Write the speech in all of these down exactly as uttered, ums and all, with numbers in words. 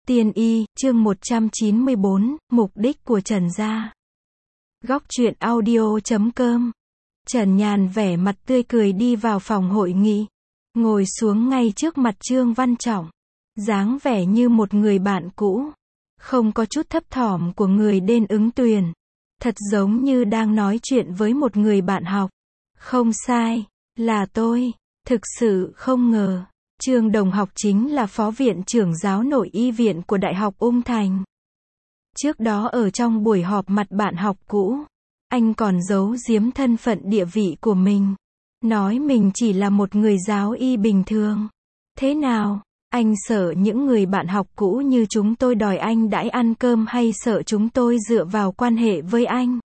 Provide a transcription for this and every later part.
Tiên y, chương một trăm chín mươi bốn, mục đích của Trần gia. Góc truyện audio chấm com. Trần Nhàn vẻ mặt tươi cười đi vào phòng hội nghị, ngồi xuống ngay trước mặt Trương Văn Trọng, dáng vẻ như một người bạn cũ, không có chút thấp thỏm của người đến ứng tuyển, thật giống như đang nói chuyện với một người bạn học. Không sai, là tôi, thực sự không ngờ. Trương Đồng Học chính là phó viện trưởng giáo nội y viện của Đại học Ung Thành. Trước đó ở trong buổi họp mặt bạn học cũ, anh còn giấu giếm thân phận địa vị của mình, nói mình chỉ là một người giáo y bình thường. Thế nào, anh sợ những người bạn học cũ như chúng tôi đòi anh đãi ăn cơm hay sợ chúng tôi dựa vào quan hệ với anh?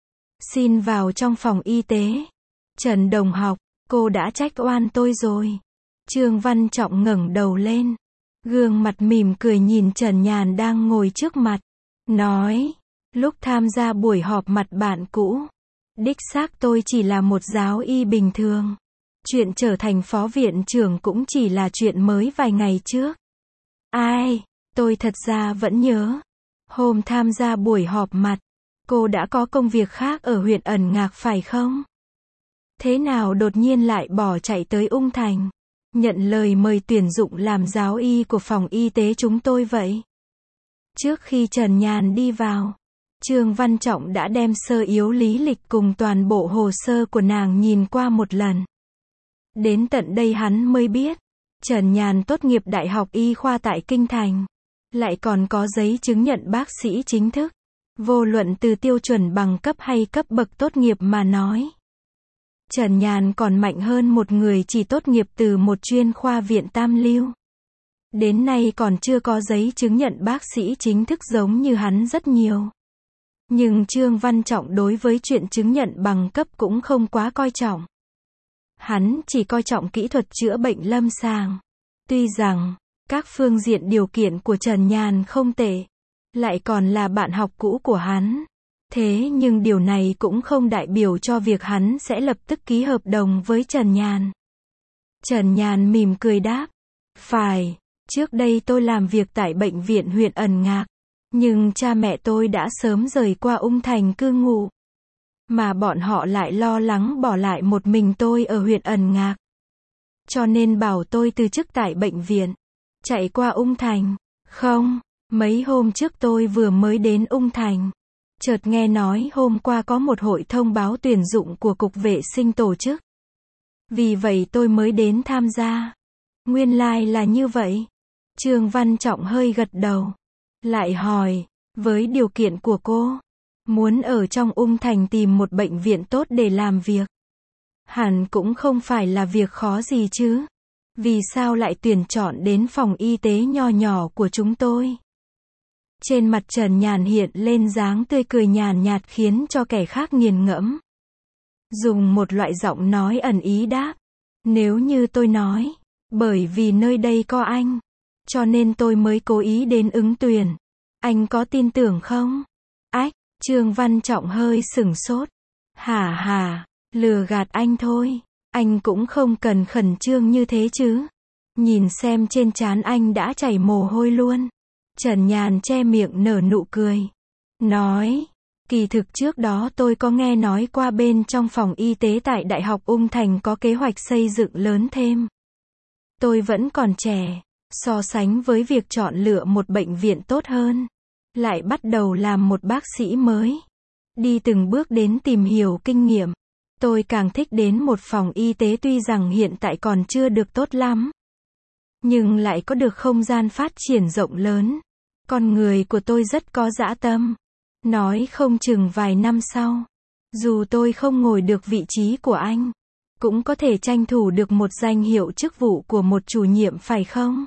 Xin vào trong phòng y tế. Trần Đồng Học, cô đã trách oan tôi rồi. Trương Văn Trọng ngẩng đầu lên, gương mặt mỉm cười nhìn Trần Nhàn đang ngồi trước mặt, nói, lúc tham gia buổi họp mặt bạn cũ, đích xác tôi chỉ là một giáo y bình thường. Chuyện trở thành phó viện trưởng cũng chỉ là chuyện mới vài ngày trước. Ai, tôi thật ra vẫn nhớ, hôm tham gia buổi họp mặt, cô đã có công việc khác ở huyện Ẩn Ngạc phải không? Thế nào đột nhiên lại bỏ chạy tới Ung Thành, nhận lời mời tuyển dụng làm giáo y của phòng y tế chúng tôi vậy? Trước khi Trần Nhàn đi vào, Trương Văn Trọng đã đem sơ yếu lý lịch cùng toàn bộ hồ sơ của nàng nhìn qua một lần. Đến tận đây hắn mới biết, Trần Nhàn tốt nghiệp Đại học Y khoa tại Kinh Thành, lại còn có giấy chứng nhận bác sĩ chính thức. Vô luận từ tiêu chuẩn bằng cấp hay cấp bậc tốt nghiệp mà nói, Trần Nhàn còn mạnh hơn một người chỉ tốt nghiệp từ một chuyên khoa viện tam lưu. Đến nay còn chưa có giấy chứng nhận bác sĩ chính thức giống như hắn rất nhiều. Nhưng Trương Văn Trọng đối với chuyện chứng nhận bằng cấp cũng không quá coi trọng. Hắn chỉ coi trọng kỹ thuật chữa bệnh lâm sàng. Tuy rằng, các phương diện điều kiện của Trần Nhàn không tệ, lại còn là bạn học cũ của hắn. Thế nhưng điều này cũng không đại biểu cho việc hắn sẽ lập tức ký hợp đồng với Trần Nhàn. Trần Nhàn mỉm cười đáp, phải, trước đây tôi làm việc tại bệnh viện huyện Ẩn Ngạc, nhưng cha mẹ tôi đã sớm rời qua Ung Thành cư ngụ, mà bọn họ lại lo lắng bỏ lại một mình tôi ở huyện Ẩn Ngạc, cho nên bảo tôi từ chức tại bệnh viện, chạy qua Ung Thành. Không, mấy hôm trước tôi vừa mới đến Ung Thành, chợt nghe nói hôm qua có một hội thông báo tuyển dụng của Cục Vệ sinh tổ chức. Vì vậy tôi mới đến tham gia. Nguyên lai là như vậy. Trương Văn Trọng hơi gật đầu. Lại hỏi, với điều kiện của cô, muốn ở trong Ung Thành tìm một bệnh viện tốt để làm việc, hẳn cũng không phải là việc khó gì chứ. Vì sao lại tuyển chọn đến phòng y tế nho nhỏ của chúng tôi? Trên mặt Trần Nhàn hiện lên dáng tươi cười nhàn nhạt khiến cho kẻ khác nghiền ngẫm. Dùng một loại giọng nói ẩn ý đáp, nếu như tôi nói, bởi vì nơi đây có anh, cho nên tôi mới cố ý đến ứng tuyển, anh có tin tưởng không? Ách, Trương Văn Trọng hơi sửng sốt. Hả hả, lừa gạt anh thôi, anh cũng không cần khẩn trương như thế chứ. Nhìn xem trên trán anh đã chảy mồ hôi luôn. Trần Nhàn che miệng nở nụ cười, nói, kỳ thực trước đó tôi có nghe nói qua bên trong phòng y tế tại Đại học Ung Thành có kế hoạch xây dựng lớn thêm. Tôi vẫn còn trẻ, so sánh với việc chọn lựa một bệnh viện tốt hơn, lại bắt đầu làm một bác sĩ mới, đi từng bước đến tìm hiểu kinh nghiệm. Tôi càng thích đến một phòng y tế tuy rằng hiện tại còn chưa được tốt lắm, nhưng lại có được không gian phát triển rộng lớn. Con người của tôi rất có dã tâm. Nói không chừng vài năm sau, dù tôi không ngồi được vị trí của anh, cũng có thể tranh thủ được một danh hiệu chức vụ của một chủ nhiệm phải không?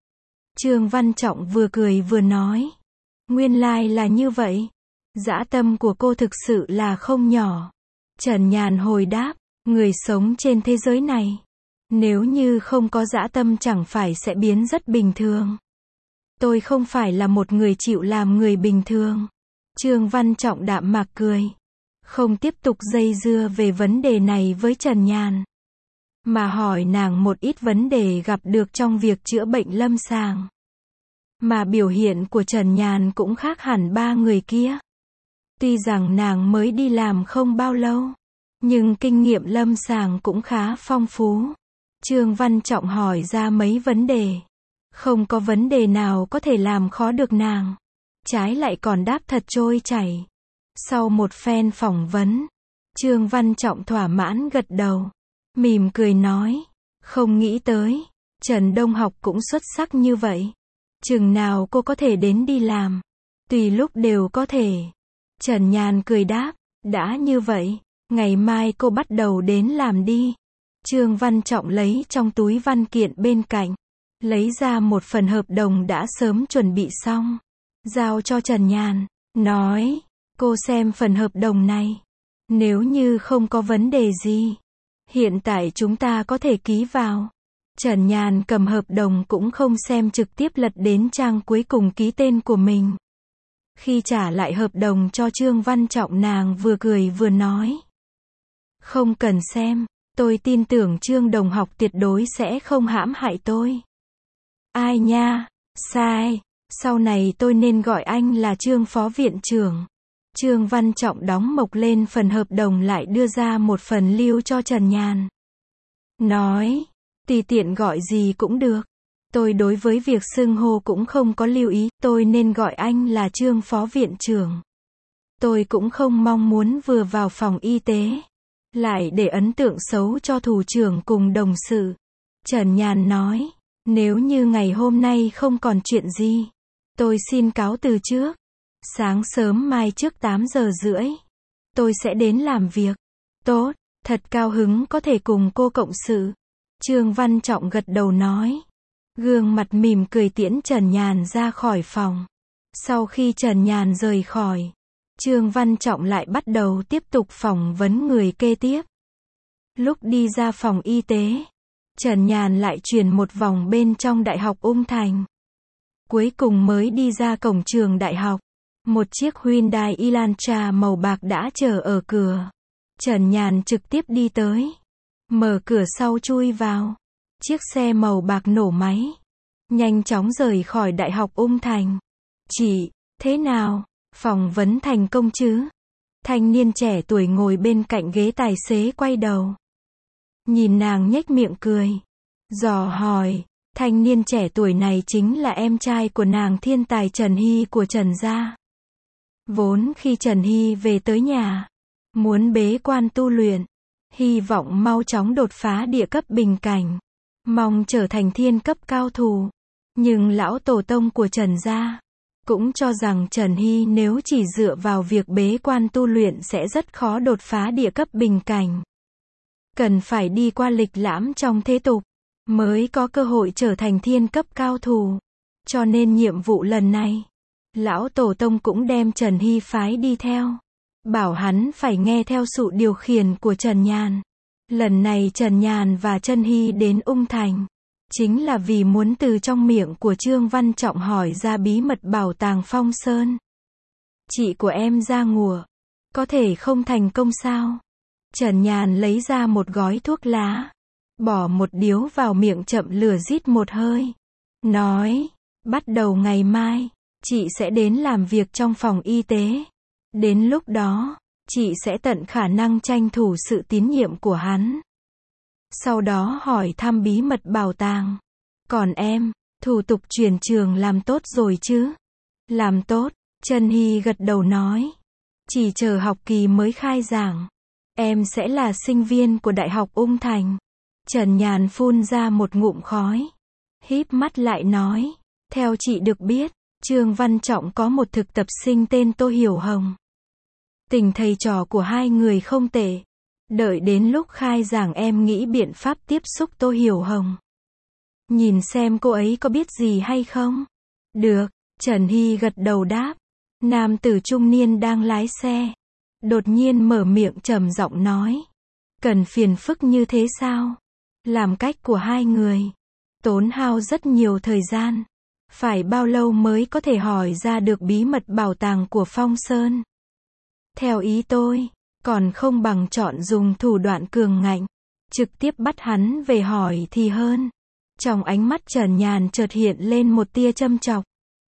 Trương Văn Trọng vừa cười vừa nói, nguyên lai là như vậy. Dã tâm của cô thực sự là không nhỏ. Trần Nhàn hồi đáp, người sống trên thế giới này, nếu như không có dã tâm chẳng phải sẽ biến rất bình thường. Tôi không phải là một người chịu làm người bình thường. Trương Văn Trọng đạm mạc cười, không tiếp tục dây dưa về vấn đề này với Trần Nhàn, mà hỏi nàng một ít vấn đề gặp được trong việc chữa bệnh lâm sàng. Mà biểu hiện của Trần Nhàn cũng khác hẳn ba người kia. Tuy rằng nàng mới đi làm không bao lâu, nhưng kinh nghiệm lâm sàng cũng khá phong phú. Trương Văn Trọng hỏi ra mấy vấn đề. Không có vấn đề nào có thể làm khó được nàng. Trái lại còn đáp thật trôi chảy. Sau một phen phỏng vấn, Trương Văn Trọng thỏa mãn gật đầu. Mỉm cười nói. Không nghĩ tới, Trần Đông Học cũng xuất sắc như vậy. Chừng nào cô có thể đến đi làm? Tùy lúc đều có thể. Trần Nhàn cười đáp. Đã như vậy, ngày mai cô bắt đầu đến làm đi. Trương Văn Trọng lấy trong túi văn kiện bên cạnh, lấy ra một phần hợp đồng đã sớm chuẩn bị xong, giao cho Trần Nhàn, nói, cô xem phần hợp đồng này. Nếu như không có vấn đề gì, hiện tại chúng ta có thể ký vào. Trần Nhàn cầm hợp đồng cũng không xem, trực tiếp lật đến trang cuối cùng ký tên của mình. Khi trả lại hợp đồng cho Trương Văn Trọng, nàng vừa cười vừa nói. Không cần xem, tôi tin tưởng Trương Đồng Học tuyệt đối sẽ không hãm hại tôi. Ai nha, sai, sau này tôi nên gọi anh là Trương Phó Viện trưởng. Trương Văn Trọng đóng mộc lên phần hợp đồng, lại đưa ra một phần lưu cho Trần Nhàn. Nói, tùy tiện gọi gì cũng được. Tôi đối với việc xưng hô cũng không có lưu ý, tôi nên gọi anh là Trương Phó Viện trưởng. Tôi cũng không mong muốn vừa vào phòng y tế, lại để ấn tượng xấu cho thủ trưởng cùng đồng sự. Trần Nhàn nói, nếu như ngày hôm nay không còn chuyện gì, tôi xin cáo từ trước. Sáng sớm mai trước tám giờ rưỡi, tôi sẽ đến làm việc. Tốt, thật cao hứng có thể cùng cô cộng sự. Trương Văn Trọng gật đầu nói. Gương mặt mỉm cười tiễn Trần Nhàn ra khỏi phòng. Sau khi Trần Nhàn rời khỏi, Trương Văn Trọng lại bắt đầu tiếp tục phỏng vấn người kế tiếp. Lúc đi ra phòng y tế, Trần Nhàn lại chuyển một vòng bên trong Đại học Ung Thành. Cuối cùng mới đi ra cổng trường đại học. Một chiếc Hyundai Elantra màu bạc đã chờ ở cửa. Trần Nhàn trực tiếp đi tới, mở cửa sau chui vào. Chiếc xe màu bạc nổ máy, nhanh chóng rời khỏi Đại học Ung Thành. Chị, thế nào? Phỏng vấn thành công chứ? Thanh niên trẻ tuổi ngồi bên cạnh ghế tài xế quay đầu, nhìn nàng nhếch miệng cười, dò hỏi. Thanh niên trẻ tuổi này chính là em trai của nàng, thiên tài Trần Hy của Trần gia. Vốn khi Trần Hy về tới nhà, muốn bế quan tu luyện, hy vọng mau chóng đột phá địa cấp bình cảnh, mong trở thành thiên cấp cao thủ. Nhưng lão tổ tông của Trần gia cũng cho rằng Trần Hy nếu chỉ dựa vào việc bế quan tu luyện sẽ rất khó đột phá địa cấp bình cảnh. Cần phải đi qua lịch lãm trong thế tục, mới có cơ hội trở thành thiên cấp cao thủ. Cho nên nhiệm vụ lần này, lão tổ tông cũng đem Trần Hy phái đi theo, bảo hắn phải nghe theo sự điều khiển của Trần Nhàn. Lần này Trần Nhàn và Trần Hy đến Ung Thành, chính là vì muốn từ trong miệng của Trương Văn Trọng hỏi ra bí mật bảo tàng Phong Sơn. Chị của em ra ngùa, có thể không thành công sao? Trần Nhàn lấy ra một gói thuốc lá, bỏ một điếu vào miệng, chậm lửa rít một hơi, nói, bắt đầu ngày mai, chị sẽ đến làm việc trong phòng y tế. Đến lúc đó, chị sẽ tận khả năng tranh thủ sự tín nhiệm của hắn. Sau đó hỏi thăm bí mật bảo tàng. Còn em, thủ tục chuyển trường làm tốt rồi chứ? Làm tốt, Trần Hy gật đầu nói. Chỉ chờ học kỳ mới khai giảng, em sẽ là sinh viên của Đại học Ung Thành. Trần Nhàn phun ra một ngụm khói, híp mắt lại nói. Theo chị được biết, Trương Văn Trọng có một thực tập sinh tên Tô Hiểu Hồng. Tình thầy trò của hai người không tệ. Đợi đến lúc khai giảng em nghĩ biện pháp tiếp xúc Tô Hiểu Hồng, nhìn xem cô ấy có biết gì hay không. Được, Trần Hy gật đầu đáp. Nam tử trung niên đang lái xe, đột nhiên mở miệng trầm giọng nói. Cần phiền phức như thế sao? Làm cách của hai người tốn hao rất nhiều thời gian. Phải bao lâu mới có thể hỏi ra được bí mật bảo tàng của Phong Sơn? Theo ý tôi, còn không bằng chọn dùng thủ đoạn cường ngạnh, trực tiếp bắt hắn về hỏi thì hơn. Trong ánh mắt Trần Nhàn chợt hiện lên một tia châm chọc.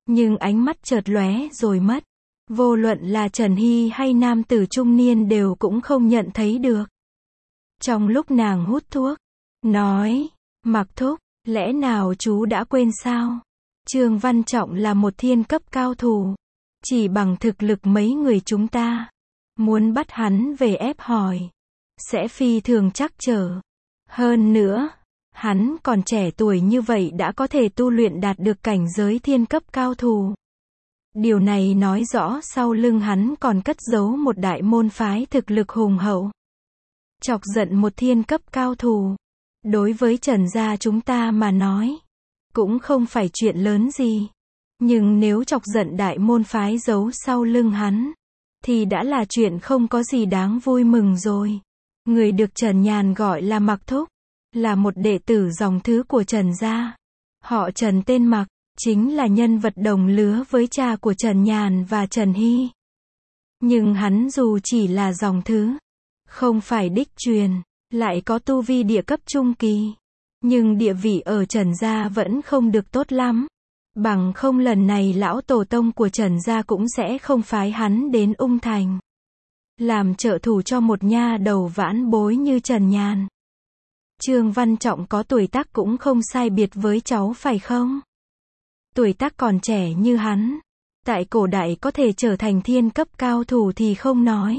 Nhưng ánh mắt chợt lóe rồi mất. Vô luận là Trần Hy hay nam tử trung niên đều cũng không nhận thấy được. Trong lúc nàng hút thuốc, nói, Mặc thúc, lẽ nào chú đã quên sao? Trương Văn Trọng là một thiên cấp cao thủ. Chỉ bằng thực lực mấy người chúng ta, muốn bắt hắn về ép hỏi, sẽ phi thường trắc trở. Hơn nữa, hắn còn trẻ tuổi như vậy đã có thể tu luyện đạt được cảnh giới thiên cấp cao thủ. Điều này nói rõ sau lưng hắn còn cất giấu một đại môn phái thực lực hùng hậu. Chọc giận một thiên cấp cao thủ, đối với Trần gia chúng ta mà nói, cũng không phải chuyện lớn gì. Nhưng nếu chọc giận đại môn phái giấu sau lưng hắn, thì đã là chuyện không có gì đáng vui mừng rồi. Người được Trần Nhàn gọi là Mặc thúc, là một đệ tử dòng thứ của Trần gia. Họ Trần tên Mặc, chính là nhân vật đồng lứa với cha của Trần Nhàn và Trần Hy. Nhưng hắn dù chỉ là dòng thứ, không phải đích truyền, lại có tu vi địa cấp trung kỳ. Nhưng địa vị ở Trần gia vẫn không được tốt lắm. Bằng không lần này lão tổ tông của Trần gia cũng sẽ không phái hắn đến Ung Thành, làm trợ thủ cho một nha đầu vãn bối như Trần Nhàn. Trương Văn Trọng có tuổi tác cũng không sai biệt với cháu phải không? Tuổi tác còn trẻ như hắn, tại cổ đại có thể trở thành thiên cấp cao thủ thì không nói.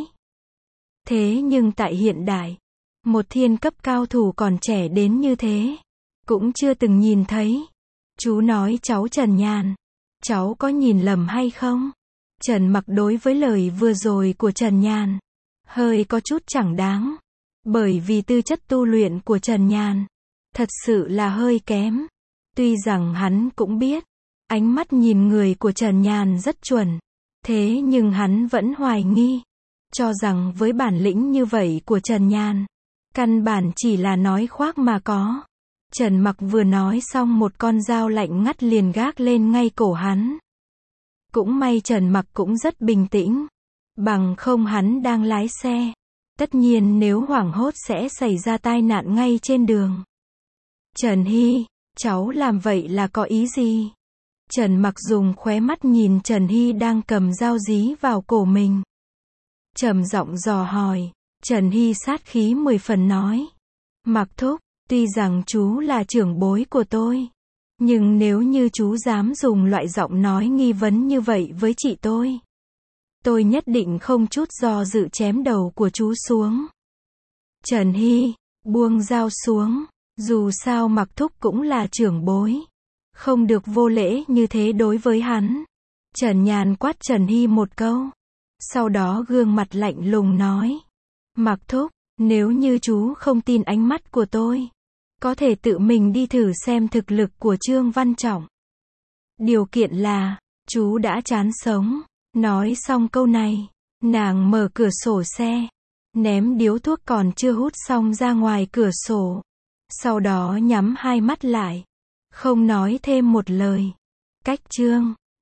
Thế nhưng tại hiện đại, một thiên cấp cao thủ còn trẻ đến như thế, cũng chưa từng nhìn thấy. Chú nói cháu Trần Nhàn, cháu có nhìn lầm hay không? Trần Mặc đối với lời vừa rồi của Trần Nhàn, hơi có chút chẳng đáng. Bởi vì tư chất tu luyện của Trần Nhàn, thật sự là hơi kém. Tuy rằng hắn cũng biết, ánh mắt nhìn người của Trần Nhàn rất chuẩn. Thế nhưng hắn vẫn hoài nghi, cho rằng với bản lĩnh như vậy của Trần Nhàn, căn bản chỉ là nói khoác mà có. Trần Mặc vừa nói xong một con dao lạnh ngắt liền gác lên ngay cổ hắn. Cũng may Trần Mặc cũng rất bình tĩnh. Bằng không hắn đang lái xe. Tất nhiên nếu hoảng hốt sẽ xảy ra tai nạn ngay trên đường. Trần Hy, cháu làm vậy là có ý gì? Trần Mặc dùng khóe mắt nhìn Trần Hy đang cầm dao dí vào cổ mình. Trầm giọng dò hỏi. Trần Hy sát khí mười phần nói. Mặc thúc, tuy rằng chú là trưởng bối của tôi, nhưng nếu như chú dám dùng loại giọng nói nghi vấn như vậy với chị tôi, tôi nhất định không chút do dự chém đầu của chú xuống. Trần Hy, buông dao xuống, dù sao Mặc thúc cũng là trưởng bối, không được vô lễ như thế đối với hắn. Trần Nhàn quát Trần Hy một câu, sau đó gương mặt lạnh lùng nói. Mặc thúc, nếu như chú không tin ánh mắt của tôi, có thể tự mình đi thử xem thực lực của Trương Văn Trọng. Điều kiện là, chú đã chán sống. Nói xong câu này, nàng mở cửa sổ xe, ném điếu thuốc còn chưa hút xong ra ngoài cửa sổ. Sau đó nhắm hai mắt lại, không nói thêm một lời. Cách chương